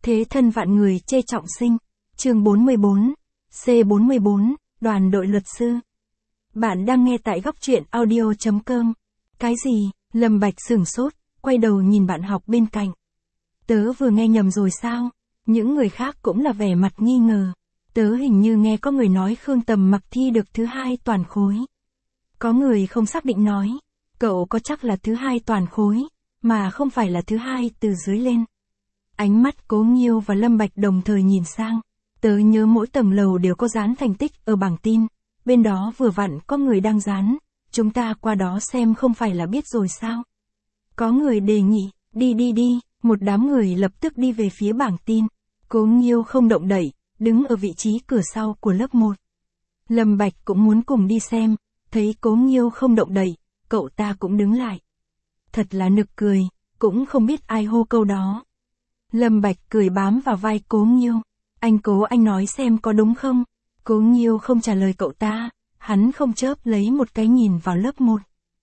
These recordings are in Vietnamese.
Thế thân vạn người chê trọng sinh. Chương 44. C44, đoàn đội luật sư. Bạn đang nghe tại góc truyện audio.com. Cái gì? Lâm Bạch sửng sốt, quay đầu nhìn bạn học bên cạnh. Tớ vừa nghe nhầm rồi sao? Những người khác cũng là vẻ mặt nghi ngờ. Tớ hình như nghe có người nói Khương Tầm Mặc thi được thứ 2 toàn khối. Có người không xác định nói, cậu có chắc là thứ 2 toàn khối, mà không phải là thứ 2 từ dưới lên. Ánh mắt Cố Nghiêu và Lâm Bạch đồng thời nhìn sang. Tớ nhớ mỗi tầng lầu đều có dán thành tích ở bảng tin, bên đó vừa vặn có người đang dán, chúng ta qua đó xem không phải là biết rồi sao? Có người đề nghị, đi, một đám người lập tức đi về phía bảng tin. Cố Nghiêu không động đậy, đứng ở vị trí cửa sau của lớp 1. Lâm Bạch cũng muốn cùng đi xem, thấy Cố Nghiêu không động đậy, cậu ta cũng đứng lại. Thật là nực cười, cũng không biết ai hô câu đó. Lâm Bạch cười bám vào vai Cố Nghiêu. Anh Cố, anh nói xem có đúng không? Cố Nghiêu không trả lời cậu ta, hắn không chớp lấy một cái nhìn vào lớp 1.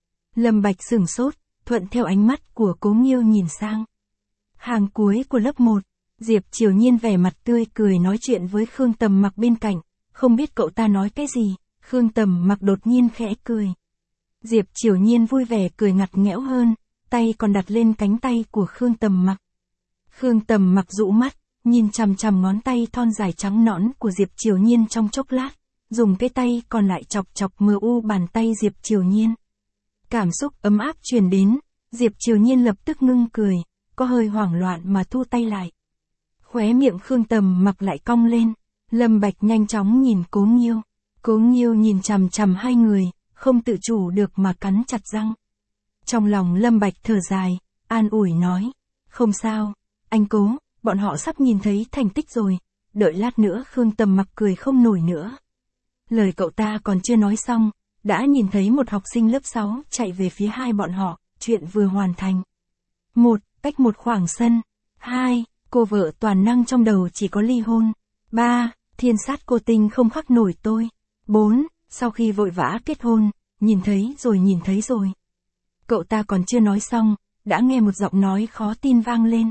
Lâm Bạch sửng sốt, thuận theo ánh mắt của Cố Nghiêu nhìn sang. Hàng cuối của lớp 1, Diệp Triều Nhiên vẻ mặt tươi cười nói chuyện với Khương Tầm Mặc bên cạnh, không biết cậu ta nói cái gì, Khương Tầm Mặc đột nhiên khẽ cười. Diệp Triều Nhiên vui vẻ cười ngặt nghẽo hơn, tay còn đặt lên cánh tay của Khương Tầm Mặc. Khương Tầm Mặc dụ mắt, nhìn chằm chằm ngón tay thon dài trắng nõn của Diệp Triều Nhiên trong chốc lát, dùng cái tay còn lại chọc chọc mờ u bàn tay Diệp Triều Nhiên. Cảm xúc ấm áp truyền đến, Diệp Triều Nhiên lập tức ngưng cười, có hơi hoảng loạn mà thu tay lại. Khóe miệng Khương Tầm Mặc lại cong lên, Lâm Bạch nhanh chóng nhìn Cố Nghiêu. Cố Nghiêu nhìn chằm chằm hai người, không tự chủ được mà cắn chặt răng. Trong lòng Lâm Bạch thở dài, an ủi nói, không sao, anh Cố, bọn họ sắp nhìn thấy thành tích rồi, đợi lát nữa. Khương Tầm Mặc cười không nổi nữa. Lời cậu ta còn chưa nói xong, đã nhìn thấy một học sinh lớp 6 chạy về phía hai bọn họ, chuyện vừa hoàn thành. 1. Cách một khoảng sân. 2. Cô vợ toàn năng trong đầu chỉ có ly hôn. 3. Thiên sát cô tinh không khắc nổi tôi. 4. Sau khi vội vã kết hôn, nhìn thấy rồi. Cậu ta còn chưa nói xong, đã nghe một giọng nói khó tin vang lên.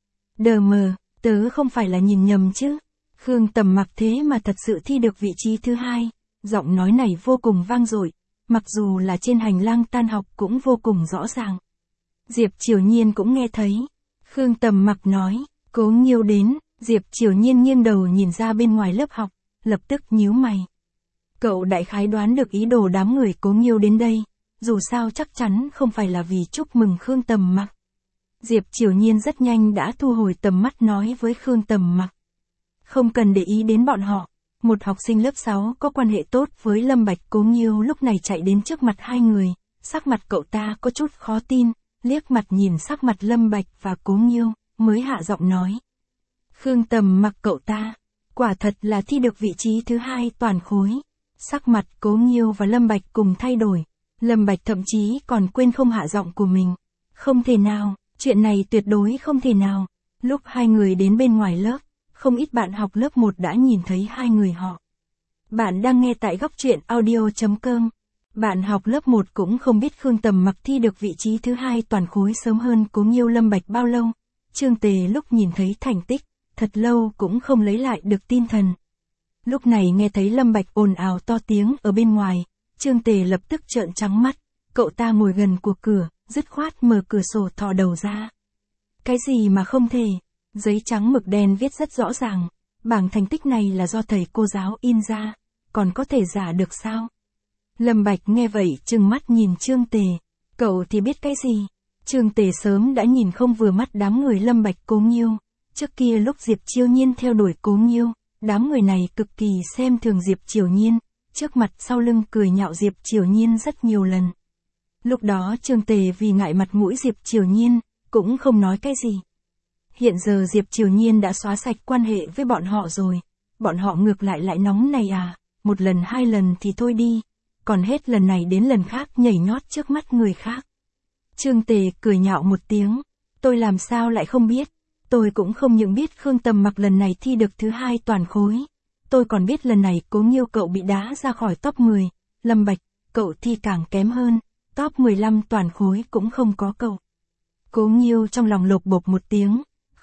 Đờ mờ, tớ không phải là nhìn nhầm chứ. Khương Tầm Mặc thế mà thật sự thi được vị trí thứ 2. Giọng nói này vô cùng vang dội, mặc dù là trên hành lang tan học cũng vô cùng rõ ràng. Diệp Triều Nhiên cũng nghe thấy. Khương Tầm Mặc nói, Cố Nghiêu đến. Diệp Triều Nhiên nghiêng đầu nhìn ra bên ngoài lớp học, lập tức nhíu mày. Cậu đại khái đoán được ý đồ đám người Cố Nghiêu đến đây, dù sao chắc chắn không phải là vì chúc mừng Khương Tầm Mặc. Diệp Triều Nhiên rất nhanh đã thu hồi tầm mắt nói với Khương Tầm Mặc. Không cần để ý đến bọn họ. Một học sinh lớp 6 có quan hệ tốt với Lâm Bạch. Cố Nghiêu lúc này chạy đến trước mặt hai người, sắc mặt cậu ta có chút khó tin, liếc mặt nhìn sắc mặt Lâm Bạch và Cố Nghiêu, mới hạ giọng nói. Khương Tầm Mặc cậu ta, quả thật là thi được vị trí thứ 2 toàn khối. Sắc mặt Cố Nghiêu và Lâm Bạch cùng thay đổi, Lâm Bạch thậm chí còn quên không hạ giọng của mình. Không thể nào, chuyện này tuyệt đối không thể nào. Lúc hai người đến bên ngoài lớp, không ít bạn học lớp 1 đã nhìn thấy hai người họ. Bạn đang nghe tại góc truyện audio.com. Bạn học lớp 1 cũng không biết Khương Tầm Mặc thi được vị trí thứ 2 toàn khối sớm hơn Cố Nghiêu Lâm Bạch bao lâu. Trương Tề lúc nhìn thấy thành tích, thật lâu cũng không lấy lại được tinh thần. Lúc này nghe thấy Lâm Bạch ồn ào to tiếng ở bên ngoài, Trương Tề lập tức trợn trắng mắt, cậu ta ngồi gần của cửa, dứt khoát mở cửa sổ thò đầu ra. Cái gì mà không thể? Giấy trắng mực đen viết rất rõ ràng, bảng thành tích này là do thầy cô giáo in ra, còn có thể giả được sao? Lâm Bạch nghe vậy trừng mắt nhìn Trương Tề, cậu thì biết cái gì? Trương Tề sớm đã nhìn không vừa mắt đám người Lâm Bạch Cố Nghiêu, trước kia lúc Diệp Triều Nhiên theo đuổi Cố Nghiêu, đám người này cực kỳ xem thường Diệp Triều Nhiên, trước mặt sau lưng cười nhạo Diệp Triều Nhiên rất nhiều lần. Lúc đó Trương Tề vì ngại mặt mũi Diệp Triều Nhiên, cũng không nói cái gì. Hiện giờ Diệp Triều Nhiên đã xóa sạch quan hệ với bọn họ rồi, bọn họ ngược lại nóng này à, một lần hai lần thì thôi đi, còn hết lần này đến lần khác nhảy nhót trước mắt người khác. Trương Tề cười nhạo một tiếng, tôi làm sao lại không biết, tôi cũng không những biết Khương Tầm Mặc lần này thi được thứ 2 toàn khối, tôi còn biết lần này Cố Nghiêu cậu bị đá ra khỏi top 10, Lâm Bạch, cậu thi càng kém hơn, top 15 toàn khối cũng không có cậu. Cố Nghiêu trong lòng lột bột một tiếng,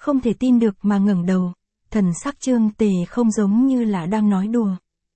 không thể tin được mà ngẩng đầu, thần sắc Trương Tề không giống như là đang nói đùa.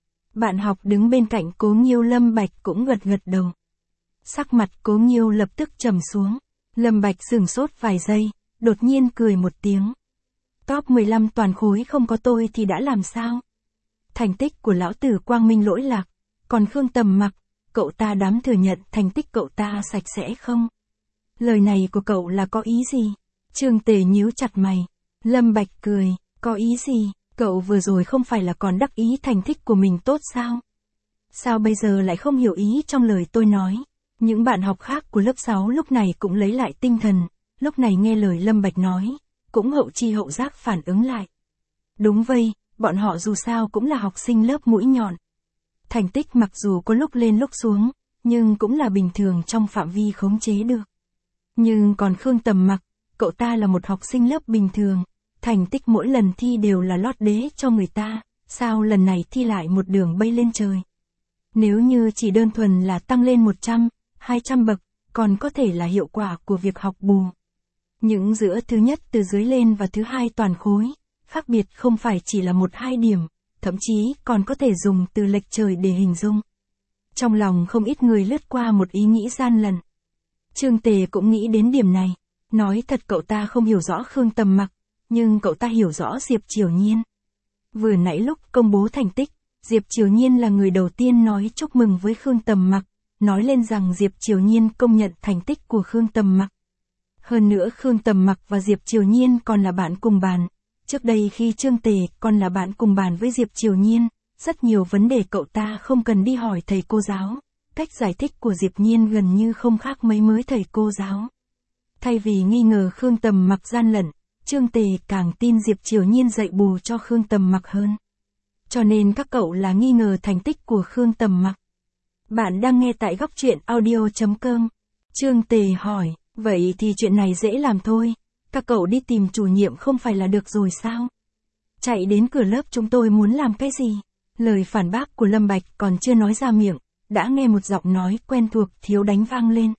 Bạn học đứng bên cạnh Cố Nghiêu Lâm Bạch cũng gật gật đầu. Sắc mặt Cố Nghiêu lập tức trầm xuống, Lâm Bạch sửng sốt vài giây, đột nhiên cười một tiếng. Top 15 toàn khối không có tôi thì đã làm sao? Thành tích của lão tử quang minh lỗi lạc, còn Khương Tầm Mặc, cậu ta dám thừa nhận thành tích cậu ta sạch sẽ không? Lời này của cậu là có ý gì? Trương Tề nhíu chặt mày. Lâm Bạch cười, có ý gì? Cậu vừa rồi không phải là còn đắc ý thành tích của mình tốt sao? Sao bây giờ lại không hiểu ý trong lời tôi nói? Những bạn học khác của lớp 6 lúc này cũng lấy lại tinh thần, lúc này nghe lời Lâm Bạch nói, cũng hậu chi hậu giác phản ứng lại. Đúng vậy, bọn họ dù sao cũng là học sinh lớp mũi nhọn. Thành tích mặc dù có lúc lên lúc xuống, nhưng cũng là bình thường trong phạm vi khống chế được. Nhưng còn Khương Tầm Mặc, cậu ta là một học sinh lớp bình thường, thành tích mỗi lần thi đều là lót đế cho người ta, sao lần này thi lại một đường bay lên trời. Nếu như chỉ đơn thuần là tăng lên 100, 200 bậc, còn có thể là hiệu quả của việc học bù. Những giữa thứ nhất từ dưới lên và thứ hai toàn khối, khác biệt không phải chỉ là 1-2 điểm, thậm chí còn có thể dùng từ lệch trời để hình dung. Trong lòng không ít người lướt qua một ý nghĩ gian lận. Trương Tề cũng nghĩ đến điểm này, nói thật cậu ta không hiểu rõ Khương Tầm Mặc, nhưng cậu ta hiểu rõ Diệp Triều Nhiên. Vừa nãy lúc công bố thành tích, Diệp Triều Nhiên là người đầu tiên nói chúc mừng với Khương Tầm Mặc, nói lên rằng Diệp Triều Nhiên công nhận thành tích của Khương Tầm Mặc. Hơn nữa Khương Tầm Mặc và Diệp Triều Nhiên còn là bạn cùng bàn. Trước đây khi Trương Tề còn là bạn cùng bàn với Diệp Triều Nhiên, rất nhiều vấn đề cậu ta không cần đi hỏi thầy cô giáo. Cách giải thích của Diệp Nhiên gần như không khác mấy mới thầy cô giáo. Thay vì nghi ngờ Khương Tầm Mặc gian lận, Trương Tề càng tin Diệp Triều Nhiên dạy bù cho Khương Tầm Mặc hơn. Cho nên các cậu là nghi ngờ thành tích của Khương Tầm Mặc. Bạn đang nghe tại góc truyện audio.com. Trương Tề hỏi, vậy thì chuyện này dễ làm thôi. Các cậu đi tìm chủ nhiệm không phải là được rồi sao? Chạy đến cửa lớp chúng tôi muốn làm cái gì? Lời phản bác của Lâm Bạch còn chưa nói ra miệng, đã nghe một giọng nói quen thuộc thiếu đánh vang lên.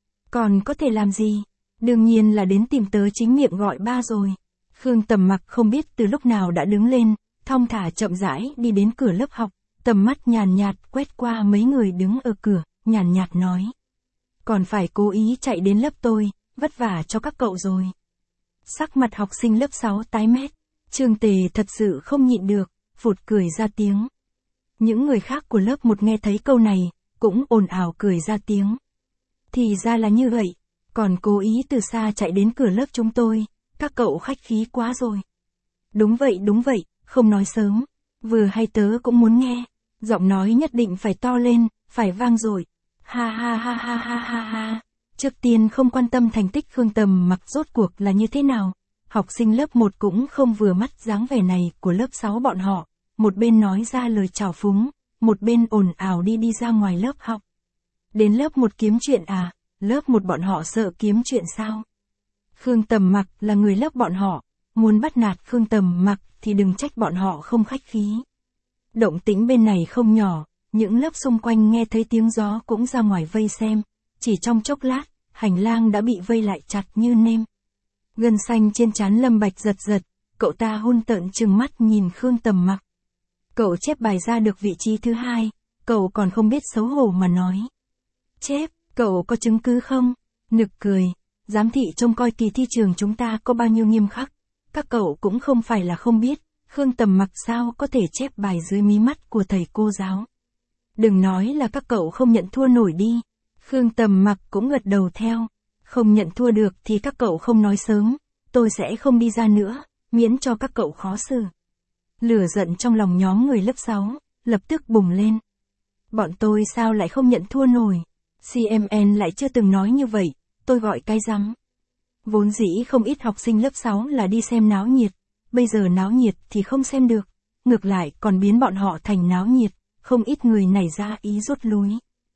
Còn có thể làm gì? Đương nhiên là đến tìm tớ chính miệng gọi ba rồi. Khương Tầm Mặc không biết từ lúc nào đã đứng lên, thong thả chậm rãi đi đến cửa lớp học, tầm mắt nhàn nhạt quét qua mấy người đứng ở cửa, nhàn nhạt nói. Còn phải cố ý chạy đến lớp tôi, vất vả cho các cậu rồi. Sắc mặt học sinh lớp 6 tái mét, Trương Tề thật sự không nhịn được, phụt cười ra tiếng. Những người khác của lớp 1 nghe thấy câu này, cũng ồn ào cười ra tiếng. Thì ra là như vậy, còn cố ý từ xa chạy đến cửa lớp chúng tôi, các cậu khách khí quá rồi. Đúng vậy, không nói sớm, vừa hay tớ cũng muốn nghe, giọng nói nhất định phải to lên, phải vang dội. Ha ha ha ha ha ha ha. Trước tiên không quan tâm thành tích Khương Tầm Mặc rốt cuộc là như thế nào, học sinh lớp 1 cũng không vừa mắt dáng vẻ này của lớp 6 bọn họ, một bên nói ra lời chào phúng, một bên ồn ào đi ra ngoài lớp học. Đến lớp 1 kiếm chuyện à, lớp 1 bọn họ sợ kiếm chuyện sao? Khương Tầm Mặc là người lớp bọn họ, muốn bắt nạt Khương Tầm Mặc thì đừng trách bọn họ không khách khí. Động tĩnh bên này không nhỏ, những lớp xung quanh nghe thấy tiếng gió cũng ra ngoài vây xem, chỉ trong chốc lát, hành lang đã bị vây lại chặt như nêm. Gân xanh trên trán Lâm Bạch giật giật, cậu ta hung tợn trừng mắt nhìn Khương Tầm Mặc. Cậu chép bài ra được vị trí thứ 2, cậu còn không biết xấu hổ mà nói. Chép, cậu có chứng cứ không? Nực cười, giám thị trông coi kỳ thi trường chúng ta có bao nhiêu nghiêm khắc. Các cậu cũng không phải là không biết, Khương Tầm Mặc sao có thể chép bài dưới mí mắt của thầy cô giáo. Đừng nói là các cậu không nhận thua nổi đi. Khương Tầm Mặc cũng gật đầu theo. Không nhận thua được thì các cậu không nói sớm, tôi sẽ không đi ra nữa, miễn cho các cậu khó xử. Lửa giận trong lòng nhóm người lớp 6, lập tức bùng lên. Bọn tôi sao lại không nhận thua nổi? CMN lại chưa từng nói như vậy, tôi gọi cái rắm. Vốn dĩ không ít học sinh lớp 6 là đi xem náo nhiệt, bây giờ náo nhiệt thì không xem được, ngược lại còn biến bọn họ thành náo nhiệt, không ít người nảy ra ý rút lui.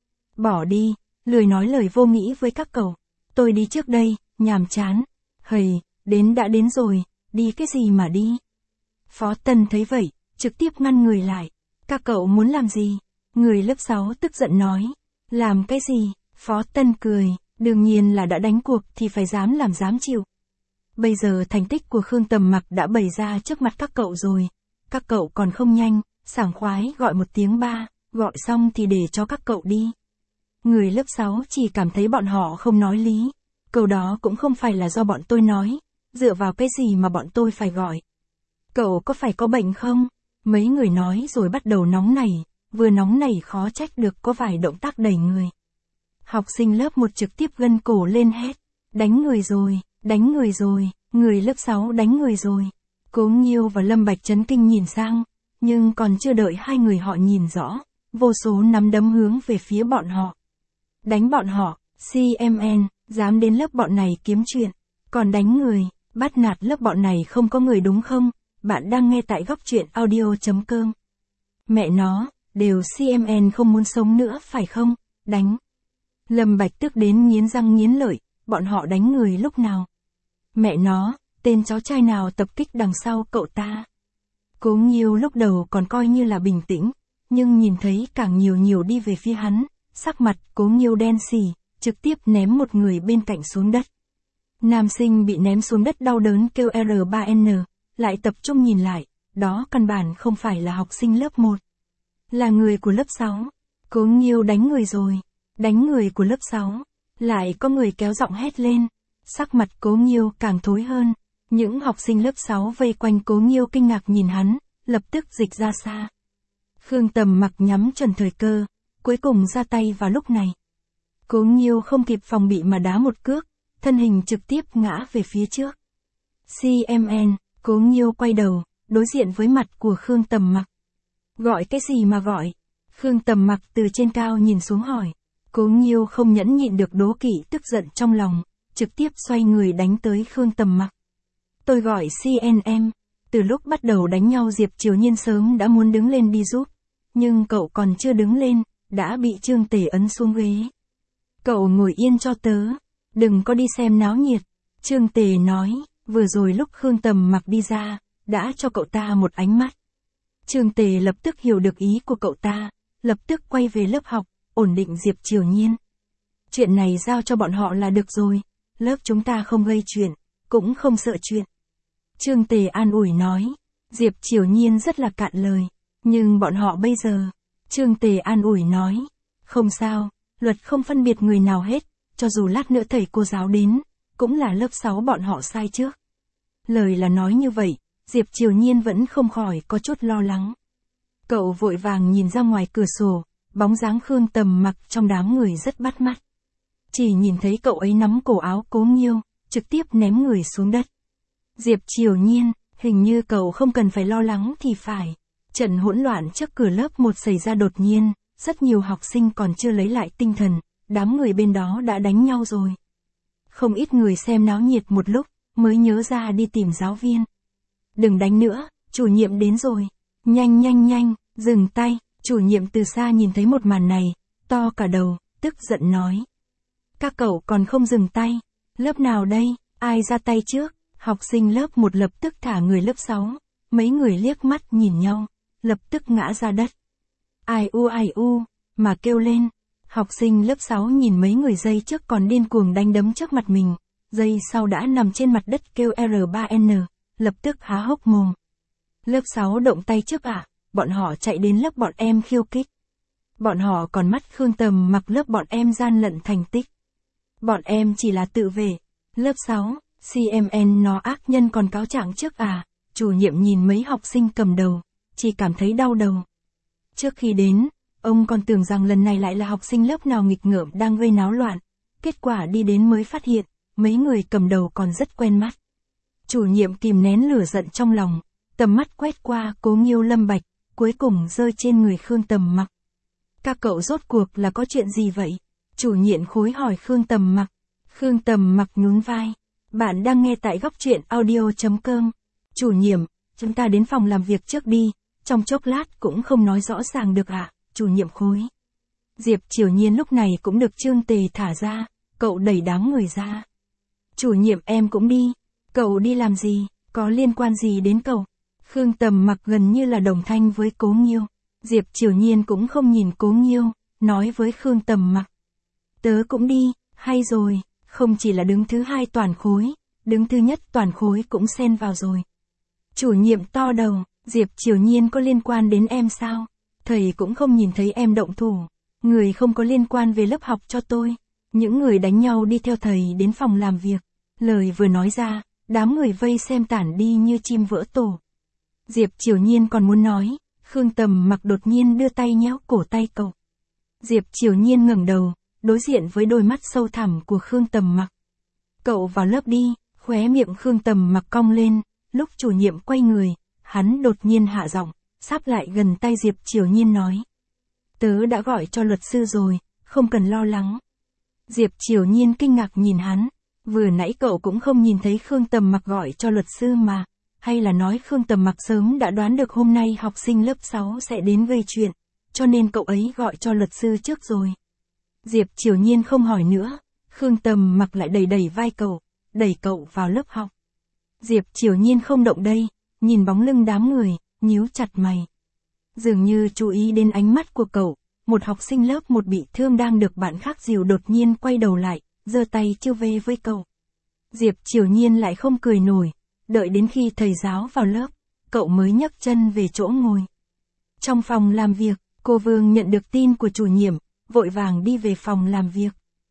Bỏ đi, lười nói lời vô nghĩa với các cậu, tôi đi trước đây, nhàm chán. Hầy, đến đã đến rồi, đi cái gì mà đi? Phó Tân thấy vậy, trực tiếp ngăn người lại. Các cậu muốn làm gì? Người lớp 6 tức giận nói. Làm cái gì? Phó Tân cười, đương nhiên là đã đánh cuộc thì phải dám làm dám chịu. Bây giờ thành tích của Khương Tầm Mặc đã bày ra trước mặt các cậu rồi. Các cậu còn không nhanh, sảng khoái gọi một tiếng ba, gọi xong thì để cho các cậu đi. Người lớp 6 chỉ cảm thấy bọn họ không nói lý. Câu đó cũng không phải là do bọn tôi nói. Dựa vào cái gì mà bọn tôi phải gọi? Cậu có phải có bệnh không? Mấy người nói rồi bắt đầu nóng nảy. Vừa nóng nảy khó trách được có vài động tác đẩy người. Học sinh lớp 1 trực tiếp gân cổ lên hét. Đánh người rồi, đánh người rồi, người lớp 6 đánh người rồi. Cố Nghiêu và Lâm Bạch chấn kinh nhìn sang, nhưng còn chưa đợi hai người họ nhìn rõ, vô số nắm đấm hướng về phía bọn họ. Đánh bọn họ, CMN, dám đến lớp bọn này kiếm chuyện, còn đánh người, bắt nạt lớp bọn này không có người đúng không? Bạn đang nghe tại góc truyện audio.com. Mẹ nó, đều CMN không muốn sống nữa phải không? Đánh. Lâm Bạch tức đến nghiến răng nghiến lợi, bọn họ đánh người lúc nào? Mẹ nó, tên cháu trai nào tập kích đằng sau cậu ta? Cố Nghiêu lúc đầu còn coi như là bình tĩnh, nhưng nhìn thấy càng nhiều đi về phía hắn, sắc mặt Cố Nghiêu đen xì, trực tiếp ném một người bên cạnh xuống đất. Nam sinh bị ném xuống đất đau đớn kêu R3N, lại tập trung nhìn lại, đó căn bản không phải là học sinh lớp 1, là người của lớp 6. Cố Nghiêu đánh người rồi, đánh người của lớp 6, lại có người kéo giọng hét lên. Sắc mặt Cố Nghiêu càng thối hơn, những học sinh lớp 6 vây quanh Cố Nghiêu kinh ngạc nhìn hắn, lập tức dịch ra xa. Khương Tầm Mặc nhắm chuẩn thời cơ, cuối cùng ra tay vào lúc này. Cố Nghiêu không kịp phòng bị mà đá một cước, thân hình trực tiếp ngã về phía trước. CMN, Cố Nghiêu quay đầu, đối diện với mặt của Khương Tầm Mặc. Gọi cái gì mà gọi? Khương Tầm Mặc từ trên cao nhìn xuống hỏi. Cố Nghiêu không nhẫn nhịn được đố kỵ tức giận trong lòng, trực tiếp xoay người đánh tới Khương Tầm Mặc. Tôi gọi CNM, từ lúc bắt đầu đánh nhau Diệp Triều Nhiên sớm đã muốn đứng lên đi giúp, nhưng cậu còn chưa đứng lên, đã bị Trương Tề ấn xuống ghế. Cậu ngồi yên cho tớ, đừng có đi xem náo nhiệt. Trương Tề nói, vừa rồi lúc Khương Tầm Mặc đi ra, đã cho cậu ta một ánh mắt. Trương Tề lập tức hiểu được ý của cậu ta, lập tức quay về lớp học, ổn định Diệp Triều Nhiên. Chuyện này giao cho bọn họ là được rồi, lớp chúng ta không gây chuyện, cũng không sợ chuyện. Trương Tề an ủi nói, Diệp Triều Nhiên rất là cạn lời, nhưng bọn họ bây giờ, Trương Tề an ủi nói, không sao, luật không phân biệt người nào hết, cho dù lát nữa thầy cô giáo đến, cũng là lớp 6 bọn họ sai trước. Lời là nói như vậy, Diệp Triều Nhiên vẫn không khỏi có chút lo lắng. Cậu vội vàng nhìn ra ngoài cửa sổ, bóng dáng Khương Tầm Mặc trong đám người rất bắt mắt. Chỉ nhìn thấy cậu ấy nắm cổ áo Cố Nghiêu, trực tiếp ném người xuống đất. Diệp Triều Nhiên, hình như cậu không cần phải lo lắng thì phải. Trận hỗn loạn trước cửa lớp 1 xảy ra đột nhiên, rất nhiều học sinh còn chưa lấy lại tinh thần, đám người bên đó đã đánh nhau rồi. Không ít người xem náo nhiệt một lúc, mới nhớ ra đi tìm giáo viên. Đừng đánh nữa, chủ nhiệm đến rồi. Nhanh, dừng tay. Chủ nhiệm từ xa nhìn thấy một màn này, to cả đầu, tức giận nói. Các cậu còn không dừng tay. Lớp nào đây, ai ra tay trước? Học sinh lớp 1 lập tức thả người lớp 6. Mấy người liếc mắt nhìn nhau, lập tức ngã ra đất. Ai u, mà kêu lên. Học sinh lớp 6 nhìn mấy người giây trước còn điên cuồng đánh đấm trước mặt mình, giây sau đã nằm trên mặt đất kêu R3N, lập tức há hốc mồm. Lớp 6 động tay trước ạ, bọn họ chạy đến lớp bọn em khiêu khích. Bọn họ còn mắt Khương Tầm Mặc lớp bọn em gian lận thành tích. Bọn em chỉ là tự vệ. Lớp 6, CMN nó ác nhân còn cáo trạng trước à? Chủ nhiệm nhìn mấy học sinh cầm đầu, chỉ cảm thấy đau đầu. Trước khi đến, ông còn tưởng rằng lần này lại là học sinh lớp nào nghịch ngợm đang gây náo loạn. Kết quả đi đến mới phát hiện, mấy người cầm đầu còn rất quen mắt. Chủ nhiệm kìm nén lửa giận trong lòng, tầm mắt quét qua Cố Nghiêu Lâm Bạch, cuối cùng rơi trên người Khương Tầm Mặc. Các cậu rốt cuộc là có chuyện gì vậy? Chủ nhiệm khối hỏi Khương Tầm Mặc. Khương Tầm Mặc nhún vai. Bạn đang nghe tại góc truyện audio.com. Chủ nhiệm, chúng ta đến phòng làm việc trước đi, trong chốc lát cũng không nói rõ ràng được ạ, chủ nhiệm khối. Diệp Triều Nhiên lúc này cũng được Trương Tề thả ra, cậu đẩy đám người ra. Chủ nhiệm em cũng đi, cậu đi làm gì, có liên quan gì đến cậu? Khương Tầm Mặc gần như là đồng thanh với Cố Nghiêu. Diệp Triều Nhiên cũng không nhìn Cố Nghiêu, nói với Khương Tầm Mặc. Tớ cũng đi, hay rồi, không chỉ là đứng thứ 2 toàn khối, đứng thứ nhất toàn khối cũng xen vào rồi. Chủ nhiệm to đầu, Diệp Triều Nhiên có liên quan đến em sao? Thầy cũng không nhìn thấy em động thủ. Người không có liên quan về lớp học cho tôi. Những người đánh nhau đi theo thầy đến phòng làm việc. Lời vừa nói ra, đám người vây xem tản đi như chim vỡ tổ. Diệp Triều Nhiên còn muốn nói, Khương Tầm Mặc đột nhiên đưa tay nhéo cổ tay cậu. Diệp Triều Nhiên ngẩng đầu, đối diện với đôi mắt sâu thẳm của Khương Tầm Mặc. Cậu vào lớp đi, khóe miệng Khương Tầm Mặc cong lên, lúc chủ nhiệm quay người, hắn đột nhiên hạ giọng, sắp lại gần tay Diệp Triều Nhiên nói. Tớ đã gọi cho luật sư rồi, không cần lo lắng. Diệp Triều Nhiên kinh ngạc nhìn hắn, vừa nãy cậu cũng không nhìn thấy Khương Tầm Mặc gọi cho luật sư mà, hay là nói Khương Tầm Mặc sớm đã đoán được hôm nay học sinh lớp 6 sẽ đến gây chuyện, cho nên cậu ấy gọi cho luật sư trước rồi. Diệp Triều Nhiên không hỏi nữa, Khương Tầm Mặc lại đẩy vai cậu, đẩy cậu vào lớp học. Diệp Triều Nhiên không động đây, nhìn bóng lưng đám người, nhíu chặt mày. Dường như chú ý đến ánh mắt của cậu, một học sinh lớp 1 bị thương đang được bạn khác dìu đột nhiên quay đầu lại, giơ tay chiêu vê với cậu. Diệp Triều Nhiên lại không cười nổi, đợi đến khi thầy giáo vào lớp, cậu mới nhấc chân về chỗ ngồi. Trong phòng làm việc, cô Vương nhận được tin của chủ nhiệm, vội vàng đi về phòng làm việc.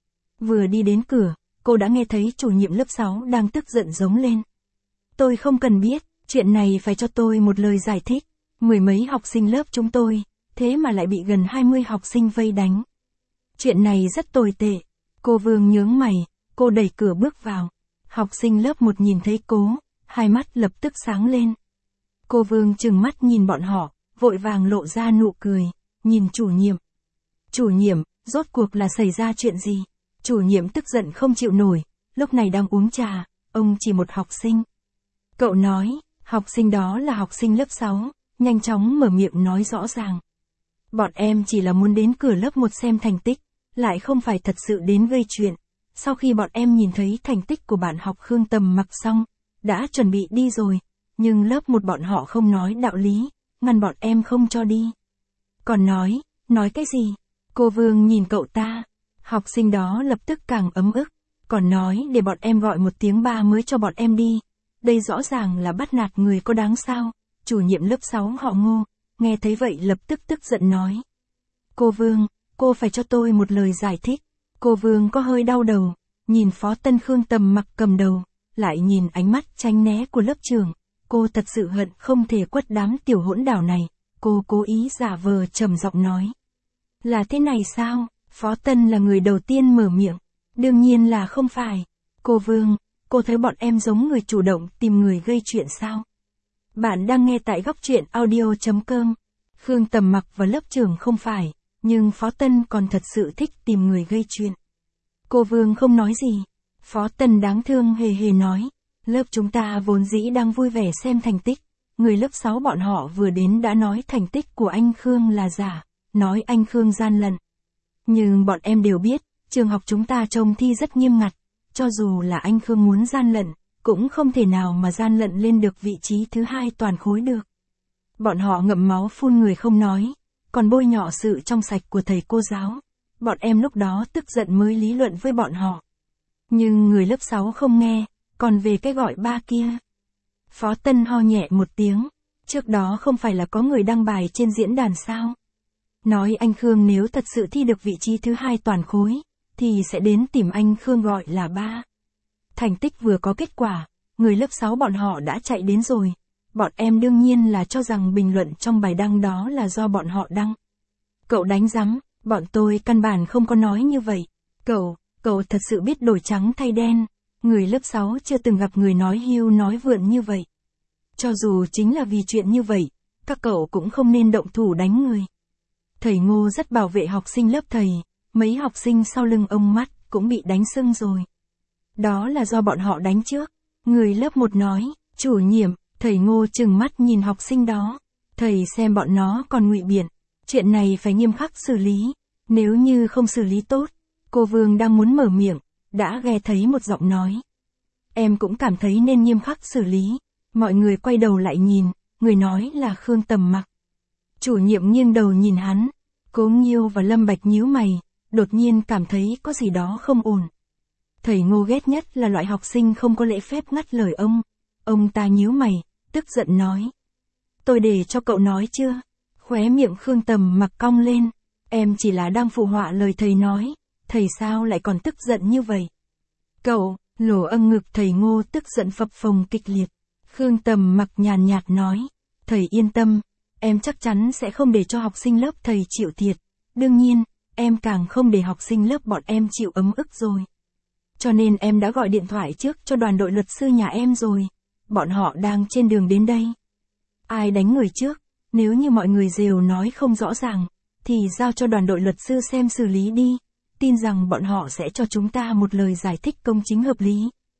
Vừa đi đến cửa, cô đã nghe thấy chủ nhiệm lớp 6 đang tức giận giống lên. Tôi không cần biết, chuyện này phải cho tôi một lời giải thích. Mười mấy học sinh lớp chúng tôi, thế mà lại bị gần 20 học sinh vây đánh. Chuyện này rất tồi tệ. Cô Vương nhướng mày, cô đẩy cửa bước vào. Học sinh lớp 1 nhìn thấy cô, hai mắt lập tức sáng lên. Cô Vương trừng mắt nhìn bọn họ, vội vàng lộ ra nụ cười, nhìn chủ nhiệm. Chủ nhiệm, rốt cuộc là xảy ra chuyện gì? Chủ nhiệm tức giận không chịu nổi, lúc này đang uống trà, ông chỉ một học sinh. Cậu nói, học sinh đó là học sinh lớp 6, nhanh chóng mở miệng nói rõ ràng. Bọn em chỉ là muốn đến cửa lớp 1 xem thành tích, lại không phải thật sự đến gây chuyện. Sau khi bọn em nhìn thấy thành tích của bạn học Khương Tầm Mặc xong, đã chuẩn bị đi rồi, nhưng lớp 1 bọn họ không nói đạo lý, ngăn bọn em không cho đi. Còn nói cái gì? Cô Vương nhìn cậu ta, học sinh đó lập tức càng ấm ức, còn nói để bọn em gọi một tiếng ba mới cho bọn em đi. Đây rõ ràng là bắt nạt người có đáng sao? Chủ nhiệm lớp 6 họ Ngô, nghe thấy vậy lập tức tức giận nói. Cô Vương, cô phải cho tôi một lời giải thích. Cô Vương có hơi đau đầu, nhìn Phó Tân Khương Tầm Mặc cầm đầu, lại nhìn ánh mắt tránh né của lớp trưởng. Cô thật sự hận không thể quất đám tiểu hỗn đảo này, cô cố ý giả vờ trầm giọng nói. Là thế này sao? Phó Tân là người đầu tiên mở miệng. Đương nhiên là không phải. Cô Vương, cô thấy bọn em giống người chủ động tìm người gây chuyện sao? Bạn đang nghe tại góc truyện audio.com. Khương Tầm Mặc và lớp trưởng không phải, nhưng Phó Tân còn thật sự thích tìm người gây chuyện. Cô Vương không nói gì. Phó Tân đáng thương hề hề nói. Lớp chúng ta vốn dĩ đang vui vẻ xem thành tích. Người lớp 6 bọn họ vừa đến đã nói thành tích của anh Khương là giả, nói anh Khương gian lận. Nhưng bọn em đều biết, trường học chúng ta trông thi rất nghiêm ngặt. Cho dù là anh Khương muốn gian lận, cũng không thể nào mà gian lận lên được vị trí thứ 2 toàn khối được. Bọn họ ngậm máu phun người không nói, còn bôi nhọ sự trong sạch của thầy cô giáo. Bọn em lúc đó tức giận mới lý luận với bọn họ. Nhưng người lớp 6 không nghe, còn về cái gọi ba kia. Phó Tân ho nhẹ một tiếng, trước đó không phải là có người đăng bài trên diễn đàn sao? Nói anh Khương nếu thật sự thi được vị trí thứ 2 toàn khối, thì sẽ đến tìm anh Khương gọi là ba. Thành tích vừa có kết quả, người lớp 6 bọn họ đã chạy đến rồi. Bọn em đương nhiên là cho rằng bình luận trong bài đăng đó là do bọn họ đăng. Cậu đánh rắm, bọn tôi căn bản không có nói như vậy. Cậu thật sự biết đổi trắng thay đen. Người lớp 6 chưa từng gặp người nói hưu nói vượn như vậy. Cho dù chính là vì chuyện như vậy, các cậu cũng không nên động thủ đánh người. Thầy Ngô rất bảo vệ học sinh lớp thầy, mấy học sinh sau lưng ông mắt cũng bị đánh sưng rồi. Đó là do bọn họ đánh trước. Người lớp 1 nói, chủ nhiệm, thầy Ngô trừng mắt nhìn học sinh đó. Thầy xem bọn nó còn ngụy biện, chuyện này phải nghiêm khắc xử lý. Nếu như không xử lý tốt, cô Vương đang muốn mở miệng, đã nghe thấy một giọng nói. Em cũng cảm thấy nên nghiêm khắc xử lý. Mọi người quay đầu lại nhìn, người nói là Khương Tầm Mặc. Chủ nhiệm nghiêng đầu nhìn hắn, Cố Nghiêu và Lâm Bạch nhíu mày, đột nhiên cảm thấy có gì đó không ổn. Thầy Ngô ghét nhất là loại học sinh không có lễ phép ngắt lời ông. Ông ta nhíu mày, tức giận nói. Tôi để cho cậu nói chưa? Khóe miệng Khương Tầm Mặc cong lên. Em chỉ là đang phụ họa lời thầy nói. Thầy sao lại còn tức giận như vậy? Cậu, lỗ âng ngực thầy Ngô tức giận phập phồng kịch liệt. Khương Tầm Mặc nhàn nhạt nói. Thầy yên tâm, em chắc chắn sẽ không để cho học sinh lớp thầy chịu thiệt. Đương nhiên, em càng không để học sinh lớp bọn em chịu ấm ức rồi. Cho nên em đã gọi điện thoại trước cho đoàn đội luật sư nhà em rồi. Bọn họ đang trên đường đến đây. Ai đánh người trước, nếu như mọi người đều nói không rõ ràng, thì giao cho đoàn đội luật sư xem xử lý đi. Tin rằng bọn họ sẽ cho chúng ta một lời giải thích công chính hợp lý.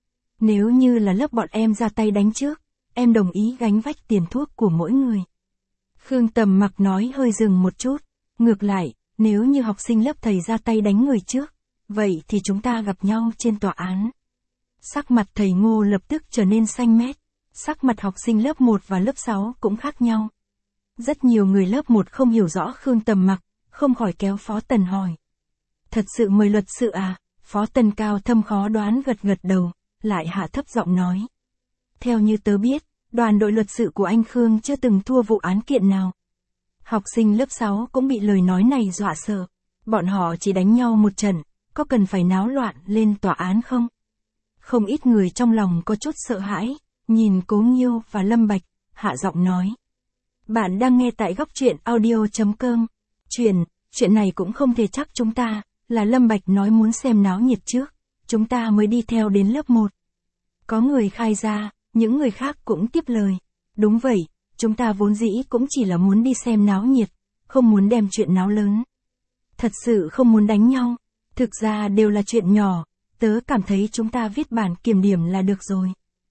Nếu như là lớp bọn em ra tay đánh trước, em đồng ý gánh vách tiền thuốc của mỗi người. Khương Tầm Mặc nói hơi dừng một chút. Ngược lại, nếu như học sinh lớp thầy ra tay đánh người trước, vậy thì chúng ta gặp nhau trên tòa án. Sắc mặt thầy Ngô lập tức trở nên xanh mét. Sắc mặt học sinh lớp 1 và lớp 6 cũng khác nhau. Rất nhiều người lớp 1 không hiểu rõ Khương Tầm Mặc, không khỏi kéo Phó Tần hỏi. Thật sự mời luật sự à? Phó Tần cao thâm khó đoán gật gật đầu, lại hạ thấp giọng nói. Theo như tớ biết, đoàn đội luật sự của anh Khương chưa từng thua vụ án kiện nào. Học sinh lớp 6 cũng bị lời nói này dọa sợ. Bọn họ chỉ đánh nhau một trận, có cần phải náo loạn lên tòa án không? Không ít người trong lòng có chút sợ hãi, nhìn Cố Nghiêu và Lâm Bạch, hạ giọng nói. Bạn đang nghe tại góc truyện audio.com. Chuyện này cũng không thể chắc chúng ta, là Lâm Bạch nói muốn xem náo nhiệt trước, chúng ta mới đi theo đến lớp 1. Có người khai ra, những người khác cũng tiếp lời. Đúng vậy, chúng ta vốn dĩ cũng chỉ là muốn đi xem náo nhiệt, không muốn đem chuyện náo lớn. Thật sự không muốn đánh nhau, thực ra đều là chuyện nhỏ, tớ cảm thấy chúng ta viết bản kiểm điểm là được rồi.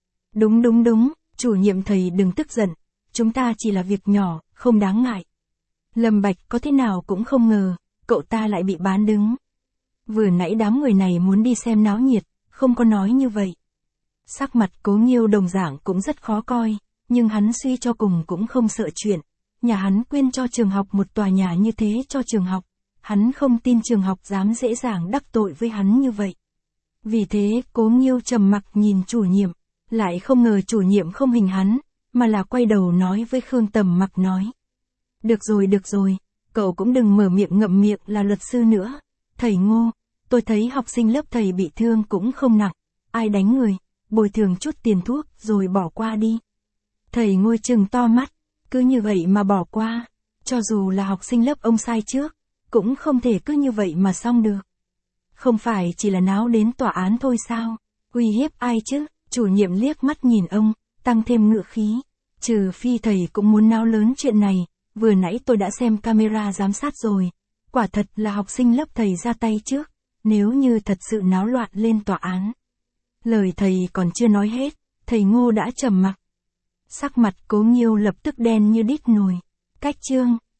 Đúng, chủ nhiệm thầy đừng tức giận, chúng ta chỉ là việc nhỏ, không đáng ngại. Lâm Bạch có thế nào cũng không ngờ, cậu ta lại bị bán đứng. Vừa nãy đám người này muốn đi xem náo nhiệt, không có nói như vậy. Sắc mặt Cố Nghiêu đồng dạng cũng rất khó coi, nhưng hắn suy cho cùng cũng không sợ chuyện. Nhà hắn quyên cho trường học một tòa nhà như thế cho trường học, hắn không tin trường học dám dễ dàng đắc tội với hắn như vậy. Vì thế Cố Nghiêu trầm mặc nhìn chủ nhiệm, lại không ngờ chủ nhiệm không hình hắn, mà là quay đầu nói với Khương Tầm Mặc nói. Được rồi, cậu cũng đừng mở miệng ngậm miệng là luật sư nữa. Thầy Ngô, tôi thấy học sinh lớp thầy bị thương cũng không nặng, ai đánh người, bồi thường chút tiền thuốc rồi bỏ qua đi. Thầy Ngô trừng to mắt, cứ như vậy mà bỏ qua, cho dù là học sinh lớp ông sai trước, cũng không thể cứ như vậy mà xong được. Không phải chỉ là náo đến tòa án thôi sao, uy hiếp ai chứ? Chủ nhiệm liếc mắt nhìn ông, tăng thêm ngựa khí. Trừ phi thầy cũng muốn náo lớn chuyện này, vừa nãy tôi đã xem camera giám sát rồi. Quả thật là học sinh lớp thầy ra tay trước, nếu như thật sự náo loạn lên tòa án. Lời thầy còn chưa nói hết, thầy Ngô đã trầm mặc. Sắc mặt Cố Nghiêu lập tức đen như đít nồi. Cách chương